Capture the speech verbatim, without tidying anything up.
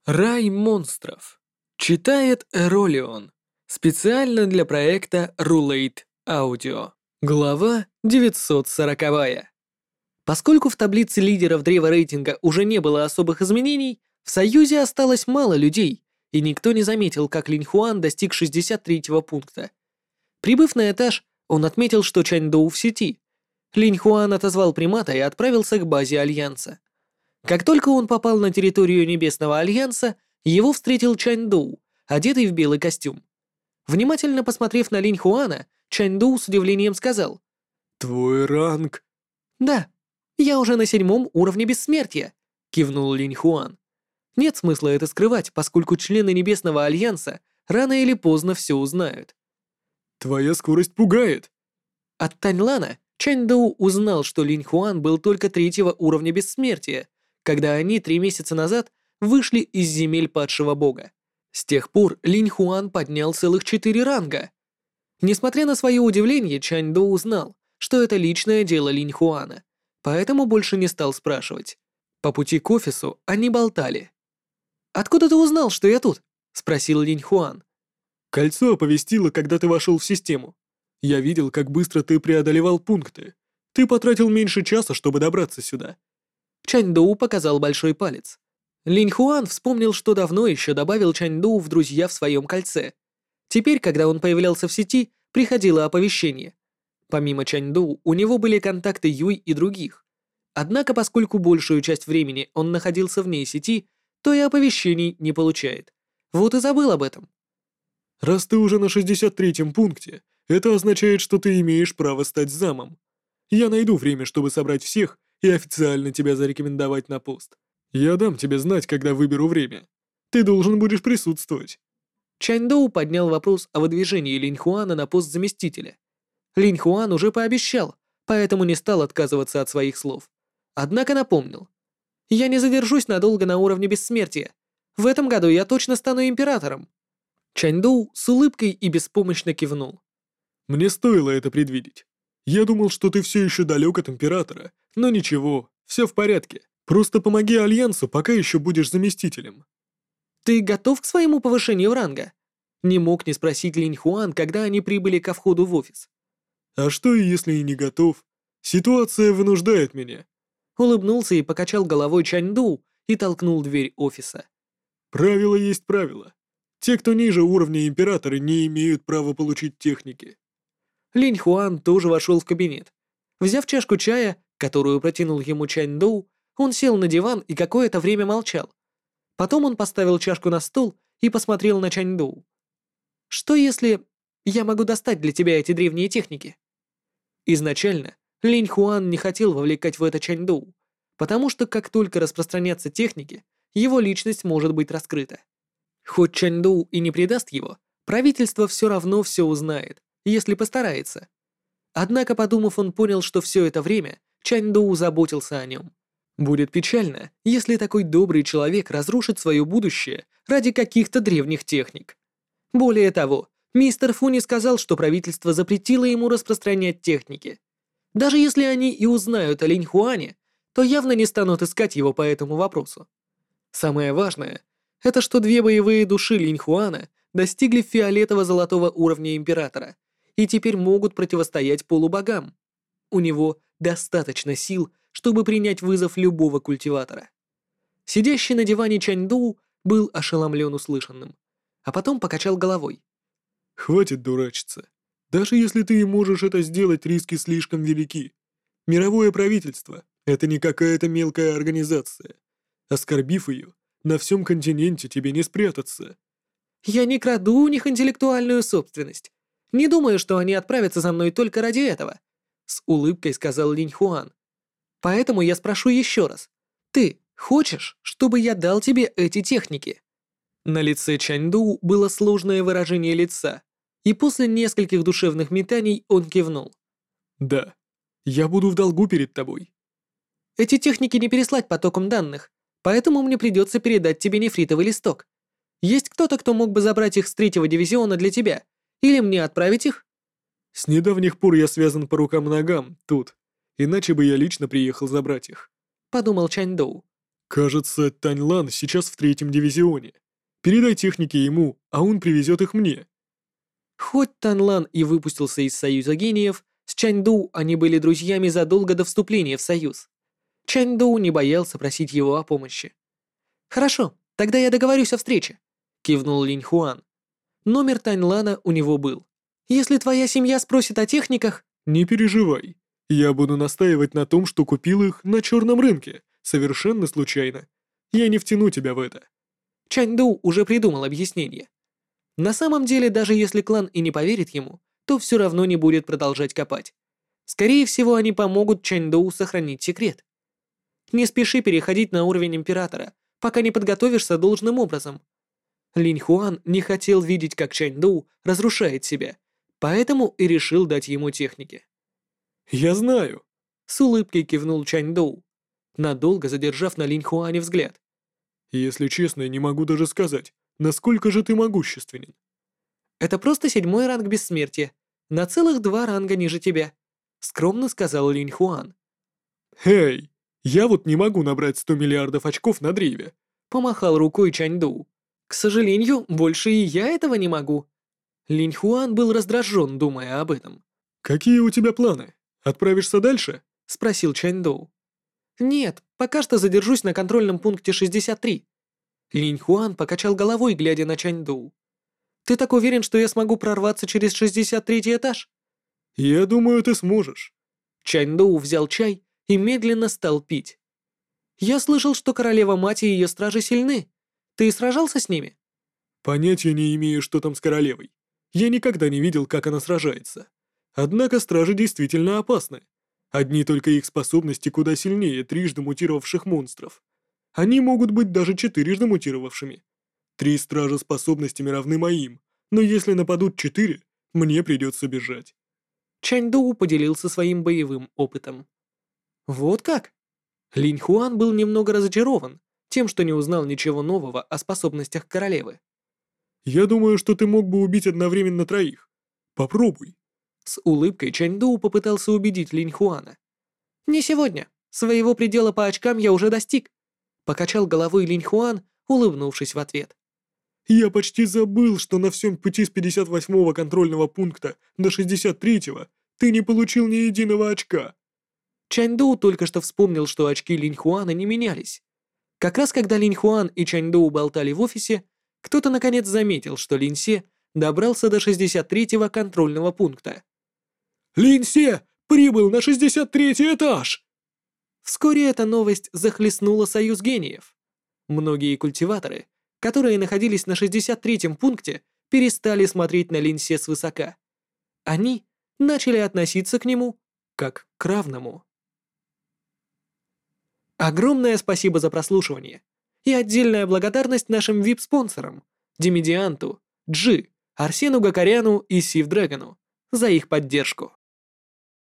Рай монстров. Читает Эролион. Специально для проекта Rulate Audio. Глава девятьсот сорок. Поскольку в таблице лидеров древа рейтинга уже не было особых изменений, в Союзе осталось мало людей, и никто не заметил, как Линь Хуан достиг шестьдесят третьего пункта. Прибыв на этаж, он отметил, что Чань Доу в сети. Линь Хуан отозвал примата и отправился к базе Альянса. Как только он попал на территорию Небесного Альянса, его встретил Чань Доу, одетый в белый костюм. Внимательно посмотрев на Линь Хуана, Чань Доу с удивлением сказал: «Твой ранг?» «Да, я уже на седьмом уровне бессмертия», — кивнул Линь Хуан. Нет смысла это скрывать, поскольку члены Небесного Альянса рано или поздно все узнают. «Твоя скорость пугает!» От Таньлана Чань Доу узнал, что Линь Хуан был только третьего уровня бессмертия, когда они три месяца назад вышли из земель падшего бога. С тех пор Линь Хуан поднял целых четыре ранга. Несмотря на свое удивление, Чань Доу узнал, что это личное дело Линь Хуана, поэтому больше не стал спрашивать. По пути к офису они болтали. «Откуда ты узнал, что я тут?» — спросил Линь Хуан. «Кольцо оповестило, когда ты вошел в систему. Я видел, как быстро ты преодолевал пункты. Ты потратил меньше часа, чтобы добраться сюда». Чань Доу показал большой палец. Линь Хуан вспомнил, что давно еще добавил Чань Доу в друзья в своем кольце. Теперь, когда он появлялся в сети, приходило оповещение. Помимо Чань Доу, у него были контакты Юй и других. Однако, поскольку большую часть времени он находился вне сети, то и оповещений не получает. Вот и забыл об этом. «Раз ты уже на шестьдесят третьем пункте, это означает, что ты имеешь право стать замом. Я найду время, чтобы собрать всех и официально тебя зарекомендовать на пост. Я дам тебе знать, когда выберу время. Ты должен будешь присутствовать». Чань Доу поднял вопрос о выдвижении Линь Хуана на пост заместителя. Линь Хуан уже пообещал, поэтому не стал отказываться от своих слов. Однако напомнил: «Я не задержусь надолго на уровне бессмертия. В этом году я точно стану императором». Чань Доу с улыбкой и беспомощно кивнул. «Мне стоило это предвидеть. Я думал, что ты все еще далек от императора, но ничего, все в порядке. Просто помоги Альянсу, пока еще будешь заместителем». «Ты готов к своему повышению ранга?» Не мог не спросить Линь Хуан, когда они прибыли ко входу в офис. «А что, если и не готов? Ситуация вынуждает меня». Улыбнулся и покачал головой Чань Доу и толкнул дверь офиса. «Правило есть правило. Те, кто ниже уровня императора, не имеют права получить техники». Линь Хуан тоже вошел в кабинет. Взяв чашку чая, которую протянул ему Чань Доу, он сел на диван и какое-то время молчал. Потом он поставил чашку на стол и посмотрел на Чань Доу. «Что если я могу достать для тебя эти древние техники?» Изначально Линь Хуан не хотел вовлекать в это Чань Доу, потому что как только распространятся техники, его личность может быть раскрыта. Хоть Чань Доу и не предаст его, правительство все равно все узнает, если постарается. Однако, подумав, он понял, что все это время Чань Доу заботился о нем. Будет печально, если такой добрый человек разрушит свое будущее ради каких-то древних техник. Более того, мистер Фуни сказал, что правительство запретило ему распространять техники. Даже если они и узнают о Линь Хуане, то явно не станут искать его по этому вопросу. Самое важное — это что две боевые души Линь Хуана достигли фиолетово-золотого уровня императора и теперь могут противостоять полубогам. У него достаточно сил, чтобы принять вызов любого культиватора. Сидящий на диване Чань Доу был ошеломлен услышанным, а потом покачал головой. «Хватит дурачиться. Даже если ты и можешь это сделать, риски слишком велики. Мировое правительство — это не какая-то мелкая организация. Оскорбив ее, на всем континенте тебе не спрятаться». «Я не краду у них интеллектуальную собственность. Не думаю, что они отправятся за мной только ради этого», — с улыбкой сказал Линь Хуан. «Поэтому я спрошу еще раз. Ты хочешь, чтобы я дал тебе эти техники?» На лице Чань Доу было сложное выражение лица, и после нескольких душевных метаний он кивнул. «Да, я буду в долгу перед тобой». «Эти техники не переслать потоком данных, поэтому мне придется передать тебе нефритовый листок. Есть кто-то, кто мог бы забрать их с третьего дивизиона для тебя? Или мне отправить их?» «С недавних пор я связан по рукам и ногам, тут. Иначе бы я лично приехал забрать их», — подумал Чань Доу. Кажется, Таньлан сейчас в третьем дивизионе. Передай техники ему, а он привезет их мне. Хоть Танлан и выпустился из Союза гениев, с Чаньдоу они были друзьями задолго до вступления в Союз. Чаньдоу не боялся просить его о помощи. «Хорошо, тогда я договорюсь о встрече», — кивнул Линь Хуан. Номер Таньлана у него был. «Если твоя семья спросит о техниках...» Не переживай. Я буду настаивать на том, что купил их на черном рынке, совершенно случайно. Я не втяну тебя в это. Чаньдоу уже придумал объяснение. На самом деле, даже если клан и не поверит ему, то все равно не будет продолжать копать. Скорее всего, они помогут Чаньдоу сохранить секрет. Не спеши переходить на уровень императора, пока не подготовишься должным образом. Линь Хуан не хотел видеть, как Чаньдоу разрушает себя, поэтому и решил дать ему техники. Я знаю. С улыбкой кивнул Чаньдоу, надолго задержав на Линь Хуане взгляд. Если честно, не могу даже сказать, насколько же ты могущественен. Это просто седьмой ранг бессмертия, на целых два ранга ниже тебя, скромно сказал Линь Хуан. Эй, я вот не могу набрать сто миллиардов очков на древе. Помахал рукой Чаньдоу. К сожалению, больше и я этого не могу. Линь Хуан был раздражен, думая об этом. Какие у тебя планы? Отправишься дальше? Спросил Чаньдоу. Нет, пока что задержусь на контрольном пункте шестьдесят три. Линь Хуан покачал головой, глядя на Чаньдоу. Ты так уверен, что я смогу прорваться через шестьдесят третий этаж? Я думаю, ты сможешь. Чаньдоу взял чай и медленно стал пить. Я слышал, что королева-мать и ее стражи сильны. Ты сражался с ними? Понятия не имею, что там с королевой. Я никогда не видел, как она сражается. Однако стражи действительно опасны. Одни только их способности куда сильнее трижды мутировавших монстров. Они могут быть даже четырежды мутировавшими. Три стража способностями равны моим, но если нападут четыре, мне придется бежать. Чаньдоу поделился своим боевым опытом. Вот как? Линь Хуан был немного разочарован тем, что не узнал ничего нового о способностях королевы. Я думаю, что ты мог бы убить одновременно троих. Попробуй. С улыбкой Чаньдоу попытался убедить Линь Хуана. «Не сегодня. Своего предела по очкам я уже достиг», — покачал головой Линь Хуан, улыбнувшись в ответ. Я почти забыл, что на всем пути с пятьдесят восьмого контрольного пункта до шестьдесят третьего ты не получил ни единого очка. Чаньдоу только что вспомнил, что очки Линь Хуана не менялись. Как раз когда Линь Хуан и Чаньдоу болтали в офисе, кто-то наконец заметил, что Линь Се добрался до шестьдесят третьего контрольного пункта. Линь Се прибыл на шестьдесят третий этаж! Вскоре эта новость захлестнула Союз гениев. Многие культиваторы, которые находились на шестьдесят третьем пункте, перестали смотреть на Линь Се свысока. Они начали относиться к нему как к равному. Огромное спасибо за прослушивание. И отдельная благодарность нашим ви ай пи-спонсорам Демидианту, Джи, Арсену Гакаряну и Сив Дрэгону за их поддержку.